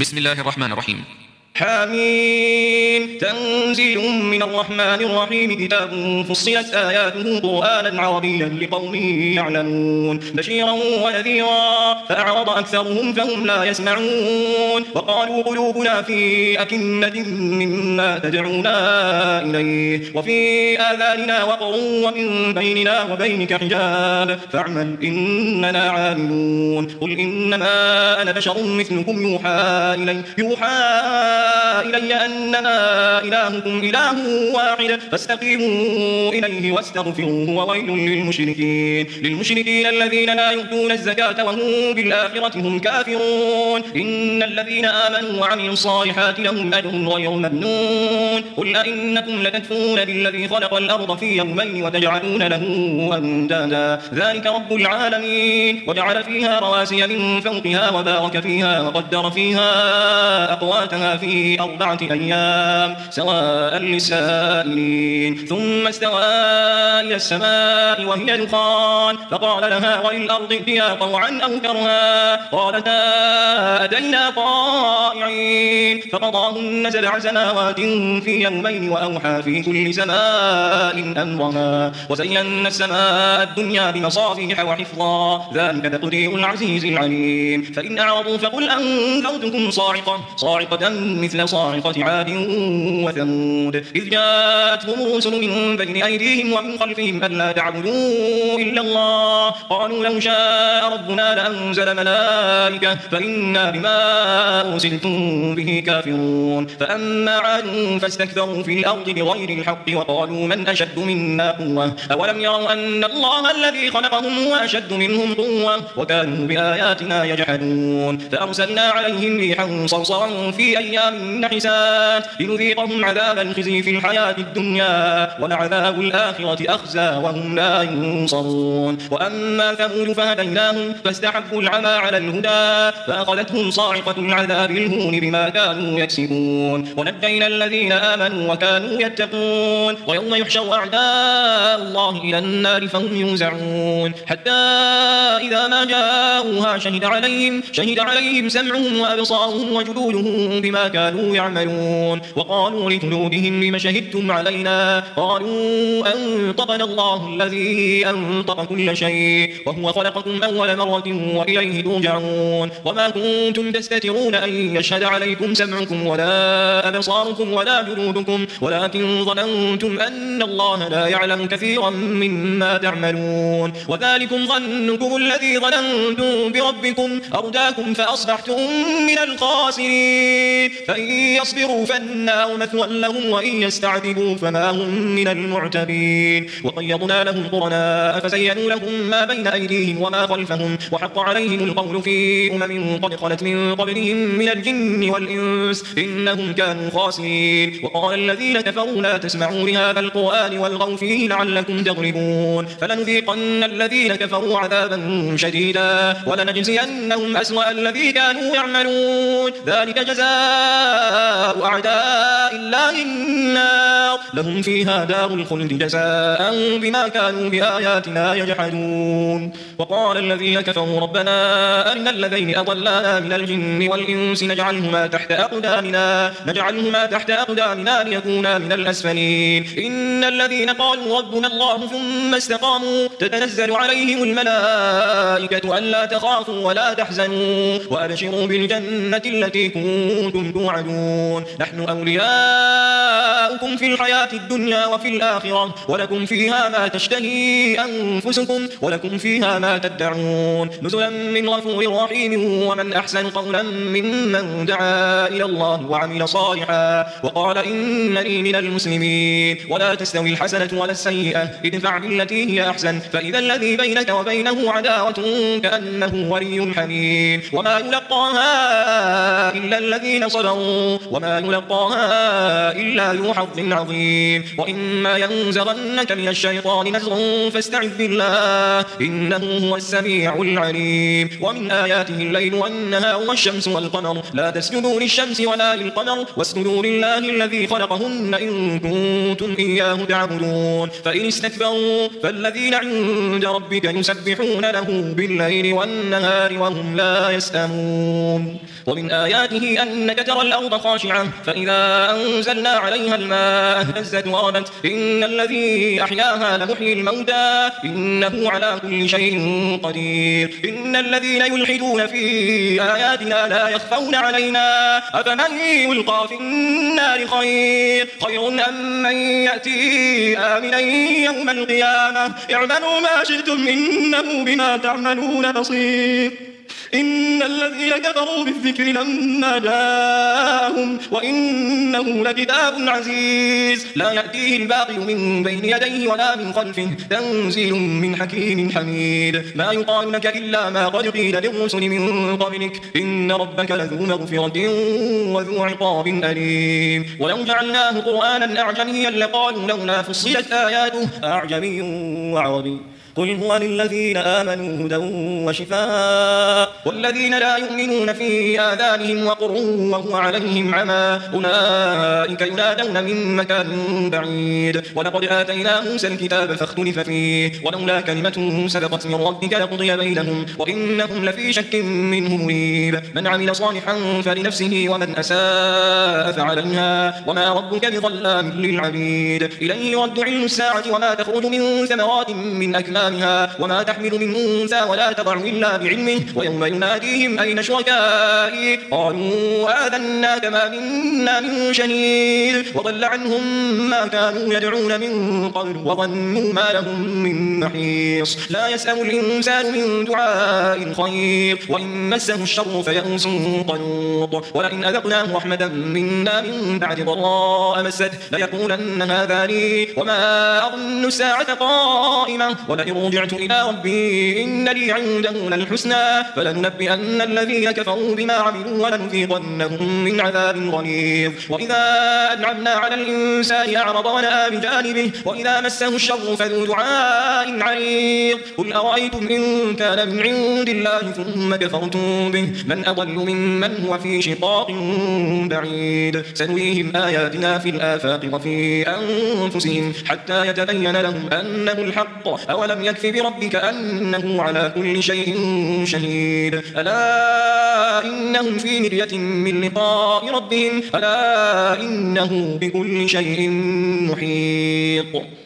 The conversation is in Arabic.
بسم الله الرحمن الرحيم. حميم تنزيل من الرحمن الرحيم كتاب فصلت آياته قرآنا عربيا لقوم يعلمون بشيرا ونذيرا فأعرض أكثرهم فهم لا يسمعون وقالوا قلوبنا في أكنة مما تدعونا إليه وفي آذاننا وقر ومن بيننا وبينك حجاب فاعمل إننا عاملون قل إنما أنا بشر مثلكم يوحى إلي أنما إلهكم إله واحد فاستقيموا إليه واستغفروه وويل للمشركين الذين لا يؤتون الزكاة وهم بالآخرة هم كافرون إن الذين آمنوا وعملوا الصالحات لهم أجر غير ممنون قل أئنكم لتكفرون بالذي خلق الأرض في يومين وتجعلون له أندادا ذلك رب العالمين وجعل فيها رواسي من فوقها وبارك فيها وقدر فيها أقواتها في 4 أيام سواء للسائلين ثم استوى إلى السماء وهي دخان فقال لها وللأرض ائتيا طوعا أو كرها قالتا أتينا طائعين فقضاهن 7 سماوات في يومين وأوحى في كل سماء أمرها وزينا السماء الدنيا بمصابيح وحفظا ذلك تقدير العزيز العليم فإن أعرضوا فقل أنذرتكم صاعقة مثل صاعقة عاد وثمود إذ جاءتهم الرسل من بين أيديهم ومن خلفهم ألا تعبدوا إلا الله قالوا لو شاء ربنا لأنزل ملائكة فإنا بما أرسلتم به كافرون فأما عاد فاستكبروا في الأرض بغير الحق وقالوا من أشد منا قوة أولم يروا أن الله الذي خلقهم هو أشد منهم قوة وكانوا بآياتنا يجحدون فأرسلنا عليهم ريحا صرصرا في أيام نحسات لنذيقهم عذاب الخزي في الحياة الدنيا ولعذاب الآخرة أخزى وهم لا ينصرون وأما ثمود فهديناهم فاستحبوا العمى على الهدى فأخذتهم صاعقة العذاب الهون بما كانوا يكسبون ونجينا الذين آمنوا وكانوا يتقون ويوم يحشر أعداء الله إلى النار فهم يوزعون حتى إذا ما جاءوها شهد عليهم سمعهم وأبصارهم وجلودهم بما كانوا يعملون وقالوا لجلودهم لم شهدتم علينا قالوا أنطقنا الله الذي أنطق كل شيء وهو خلقكم أول مرة وإليه ترجعون وما كنتم تستترون أن يشهد عليكم سمعكم ولا أبصاركم ولا جلودكم ولكن ظننتم أن الله لا يعلم كثيرا مما تعملون وذلكم ظنكم الذي ظننتم بربكم أرداكم فأصبحتم من الخاسرين فإن يصبروا فالنار مثوى لهم وإن يستعتبوا فما هم من المعتبين وقيضنا لهم قرناء فزينوا لهم ما بين أيديهم وما خلفهم وحق عليهم القول في قد خلت من قبلهم من الجن والإنس إنهم كانوا خاسرين وقال الذين كفروا لا تسمعوا لهذا القرآن والغوا فيه لعلكم تغلبون فلنذيقن الذين كفروا عذابا شديدا ولنجزينهم أسوأ الذي كانوا يعملون ذلك جزاء أعداء الله النار لهم فيها دار الخلد جزاء بما كانوا بآياتنا يجحدون وقال الذين كفروا ربنا أرنا الذين أضلانا من الجن والإنس نجعلهما تحت أقدامنا ليكونا من الأسفلين إن الذين قالوا ربنا الله ثم استقاموا تتنزل عليهم الملائكة ألا تخافوا ولا تحزنوا وأبشروا بالجنة التي كنتم توعدون نحن أولياؤكم في الحياة الدنيا وفي الآخرة ولكم فيها ما تشتهي أنفسكم ولكم فيها ما تدعون نزلا من غفور رحيم ومن أحسن قولا ممن دعا إلى الله وعمل صالحا وقال إنني من المسلمين ولا تستوي الحسنة ولا السيئة ادفع بالتي هي أحسن فإذا الذي بينك وبينه عداوة كأنه ولي حميم وما يلقاها إلا الذين صبروا وما يلقاها إلا ذو حظ عظيم وإما ينزغنك من الشيطان نزغ فاستعذ بالله إنه هو السميع العليم ومن آياته الليل والنهار والشمس والقمر لا تسجدوا للشمس ولا للقمر واسجدوا لله الذي خلقهن إن كنتم إياه تعبدون فإن استكبروا فالذين عند ربك يسبحون له بالليل والنهار وهم لا يسأمون ومن آياته آياته أنك ترى الأرض خاشعة فإذا أنزلنا عليها الماء اهتزت وربت إن الذي أحياها لمحيي الموتى إنه على كل شيء قدير إن الذين يلحدون في آياتنا لا يخفون علينا أفمن يلقى في النار خير أم من يأتي آمنا يوم القيامة اعملوا ما شئتم إنه بما تعملون بصير إن الذين كفروا بالذكر لما جاءهم وإنه لكتاب عزيز لا يأتيه الباطل من بين يديه ولا من خلفه تنزيل من حكيم حميد ما يقال لك إلا ما قد قيل للرسل من قبلك إن ربك لذو مغفرة وذو عقاب أليم ولو جعلناه قرآنا أعجميا لقالوا لولا فصلت آياته أعجمي وعربي قل هو للذين آمنوا هدى وشفاء والذين لا يؤمنون في آذانهم وقر وهو عليهم عمى أولئك ينادون من مكان بعيد ولقد آتينا موسى الكتاب فاختلف فيه ولولا كلمة سبقت من ربك لقضي بينهم وإنهم لفي شك منه مريب من عمل صالحا فلنفسه ومن أساء فعليها وما ربك بظلام للعبيد إليه يرد علم الساعة وما تخرج من ثمرات من أكمامها وما تحمل من أنثى ولا تضع إلا بعلمه ويوم يناديهم أين شركائي قالوا آذناك ما منا من شهيد وضل عنهم ما كانوا يدعون من قبل وظنوا ما لهم من محيص لا يسأم الإنسان من دعاء الخير وإن مسه الشر فيئوس قنوط ولئن أذقناه رحمة منا من بعد ضراء مسته ليقولن هذا لي وما أظن الساعة قائمة ولئن رجعت إلى ربي إن لي عنده للحسنى فلننبئن الذين كفروا بما عملوا ولنذيقنهم من عذاب غليظ وإذا أنعمنا على الإنسان أعرض ونأى بجانبه وإذا مسه الشر فذو دعاء عريض قل أرأيتم إن كان من عند الله ثم كفرتم به من أضل ممن هو في شقاق بعيد سنريهم آياتنا في الآفاق وفي أنفسهم حتى يتبين لهم أنه الحق أولم يكف بربك أنه على كل شيء شهيد ألا إنهم في مرية من لقاء ربهم ألا إنه بكل شيء محيط